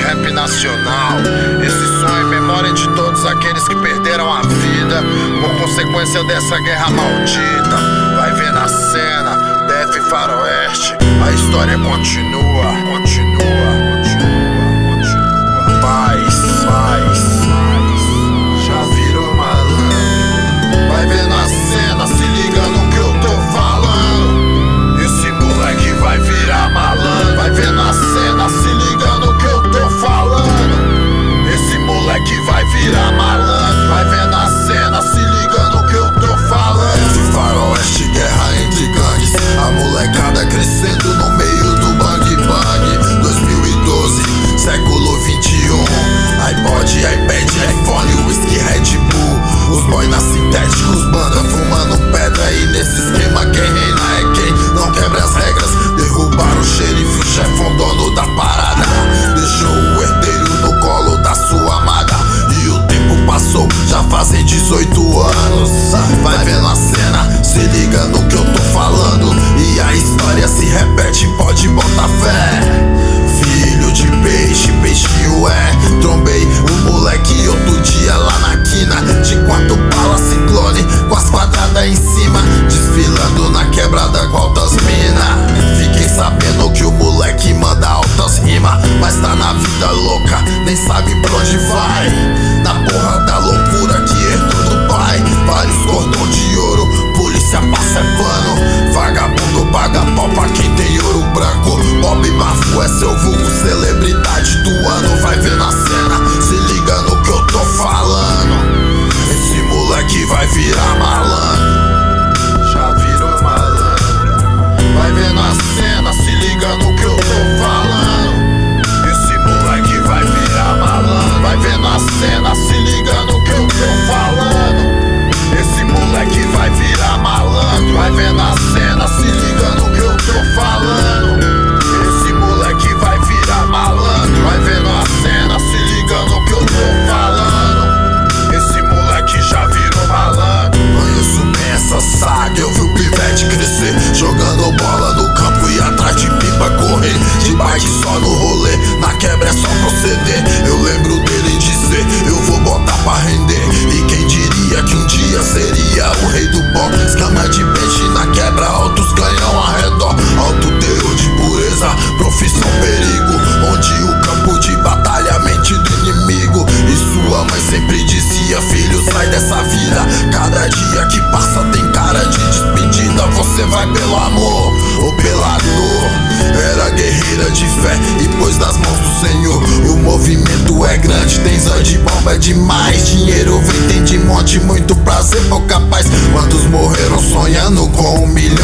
rap nacional. Esse som é memória de todos aqueles que perderam a vida por consequência dessa guerra maldita. Vai ver na cena, Def Faroeste, a história continua, continua. Paz, já virou malandro. Vai ver na cena, se liga no que eu tô falando. Esse moleque vai virar malandro. Vai ver na cena, se liga no que eu tô falando. Esse moleque vai virar malandro. Vai ver na cena, se liga no que eu tô falando. Faroeste, guerra entre gangues, a molecada crescendo no meio do bang bang. 2012, século 21, iPod, iPad, iPhone, whisky, Red Bull. Os boy na sintéticos, banda fumando pedra. E nesse esquema quem reina é quem não quebra as regras. Derrubaram o xerife, o chefão, dono da parada. Deixou o herdeiro no colo da sua amada. E o tempo passou, já fazem 18 anos. Vai vendo a cena, se liga no que eu tô falando. E a história se repete, pode botar fé. Filho de peixe, peixinho é. Trombei o moleque outro dia lá na quina. De 4 balas, ciclone, com as quadradas em cima. Desfilando na quebrada com altas mina. Fiquei sabendo que o moleque manda altas rimas, mas tá na vida louca, nem sabe pra onde vai. Na porra da loucura que herdou do pai. Vários cordão de ouro, polícia passa pano. Vagabundo paga pau pra quem tem ouro branco. Bob Mafu é seu vulgo, celebridade do ano. Vai ver na cena, se liga no que eu tô falando. Esse moleque vai virar malandro. Já virou malandro. Vai ver na cena, se liga no que eu tô falando. Esse moleque vai virar malandro. Vai ver na cena, se liga no que eu tô falando. Esse moleque vai virar malandro. Vai ver na cena, se liga no que eu tô falando. Esse moleque vai virar malandro. Vai ver na cena, se liga no que eu tô falando. Esse moleque já virou malandro. Conheço bem essa saga, eu vi o pivete crescer, jogando bola no campo e atrás de pipa correr. De bike só no rolê, na quebra é só proceder. Eu lembro dele dizer, eu vou botar pra render. E quem diria que um dia seria o rei do pó. Escama de peixe na quebra, altos canhão ao redor. Alto teor de pureza, profissão perigo. Onde o campo de batalha, mente do inimigo. E sua mãe sempre dizia, filho, sai dessa vida. Cada dia que passa tem cara de despedida. Você vai pelo amor ou pela dor. Era guerreira de fé e pôs nas mãos do Senhor. O movimento é grande, tem zóio de bomba, é demais. Dinheiro vem, tem de monte, muito prazer, pouca paz. Quantos morreram sonhando com R$1 milhão?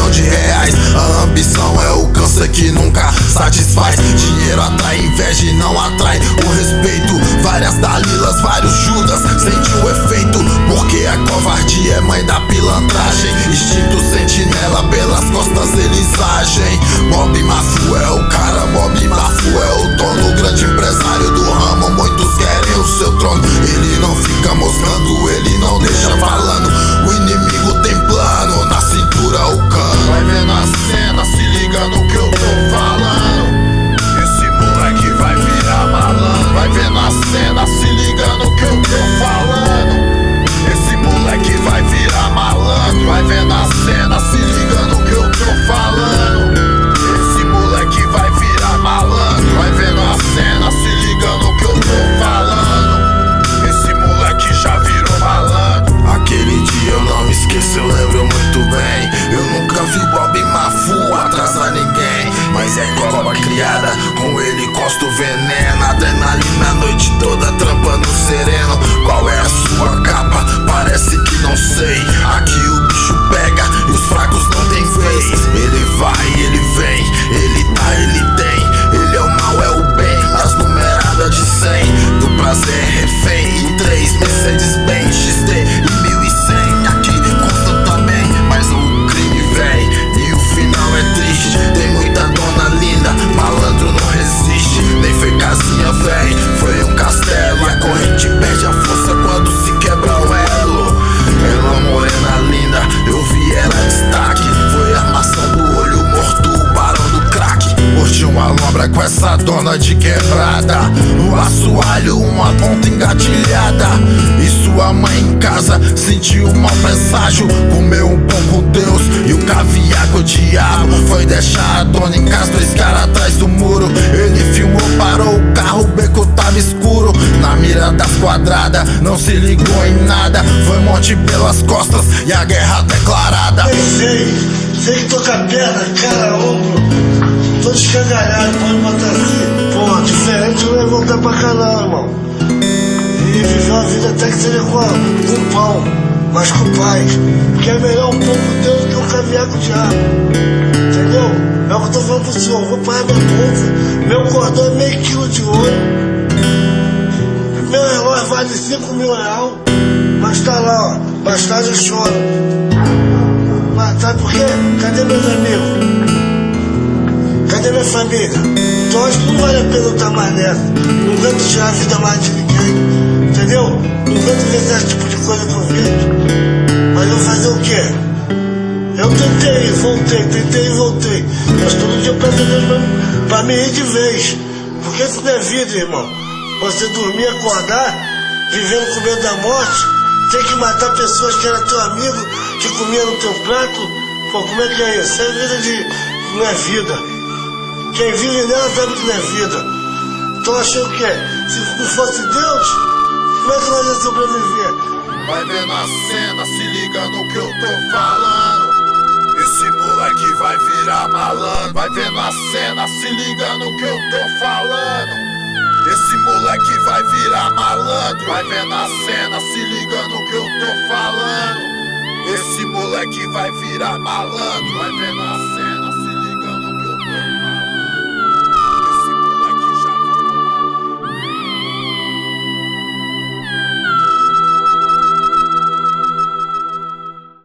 A ambição é o câncer que nunca satisfaz. Dinheiro atrai inveja e não atrai o respeito. Várias Dalilas, vários Judas, sente o efeito. Porque a covardia é mãe da pilantragem. Instinto sentinela, pelas costas eles agem. Bob Mafu é o cara, Bob Mafu é o dono. Grande empresário do ramo, muitos querem o seu trono. Ele não fica moscando, ele não deixa falando. O inimigo tem plano, na cintura o cano. Vai ver na cena, se liga no que eu tô falando. Esse moleque vai virar malandro. Vai ver na cena, se liga no que eu tô falando. Esse moleque vai virar malandro. Vai ver na cena, se liga no que eu tô falando. Esse moleque vai virar malandro. Vai ver na cena, se liga no que eu tô falando. Esse moleque já virou malandro. Aquele dia eu não esqueço, eu lembro muito bem. Eu nunca vi Bob Mafu atrasar ninguém. Mas é cobra criada, com ele costa o veneno. Adrenalina a noite toda, trampando sereno. Qual é a sua capa? Parece que não sei. Aqui o bicho pega e os fracos não tem vez. Ele vai, ele vem, ele tá, ele tem. Ele é o mal, é o bem, as numeradas de 100. Do prazer refém, e 3 Mercedes-Benz XT e 1100. Aqui consta também, mas o crime vem. E o final é triste, tem muita dona linda. Malandro não resiste, nem foi casinha véi. Foi um castelo, a corrente perde a força quando se quebra o elo. Ela morena linda, eu vi ela em destaque. Foi a armação do olho morto, o barão do crack. Curti uma lombra com essa dona de quebrar. estrada. No assoalho uma ponta engatilhada, e sua mãe em casa sentiu um mau presságio. Comeu um pão com Deus e o caviar com o diabo. Foi deixar a dona em casa, 2 caras atrás do muro. Ele filmou, parou o carro, o beco tava escuro. Na mira das quadradas, não se ligou em nada. Foi monte pelas costas e a guerra declarada. Sei que tô com a perna, cara, ombro, tô escangalhado, pode botar assim. Pô, diferente não é voltar pra cá não, irmão. E viver uma vida até que seja com pão, mas com paz. Porque é melhor um pouco Deus do que um caviar com o diabo. Entendeu? É o que eu tô falando pro senhor, vou pagar minha bolsa. Meu cordão é meio quilo de ouro. Meu relógio vale 5 mil reais. Mas tá lá, ó, bastante eu choro. Mas sabe por quê? Cadê meus amigos? Cadê minha família? Então acho que não vale a pena eu estar mais nessa. Não aguento tirar a vida mais de ninguém. Entendeu? Não aguento ver esse tipo de coisa que eu vejo. Mas eu vou fazer o quê? Eu tentei e voltei. Mas todo dia eu peço a Deus pra me ir de vez. Porque isso não é vida, irmão. Você dormir, acordar, vivendo com medo da morte, ter que matar pessoas que eram teu amigo, que comia no teu prato. Pô, como é que é isso? Isso é vida não é vida. Quem vive nela sabe que não é vida. Então achei o quê? Se não fosse Deus, como é que nós ia sobreviver? Vai vendo a cena, se liga no que eu tô falando. Esse moleque vai virar malandro. Vai vendo a cena, se liga no que eu tô falando. Esse moleque vai virar malandro. Vai vendo a cena, se liga no que eu tô falando. Esse moleque vai virar malandro. Vai vendo a cena.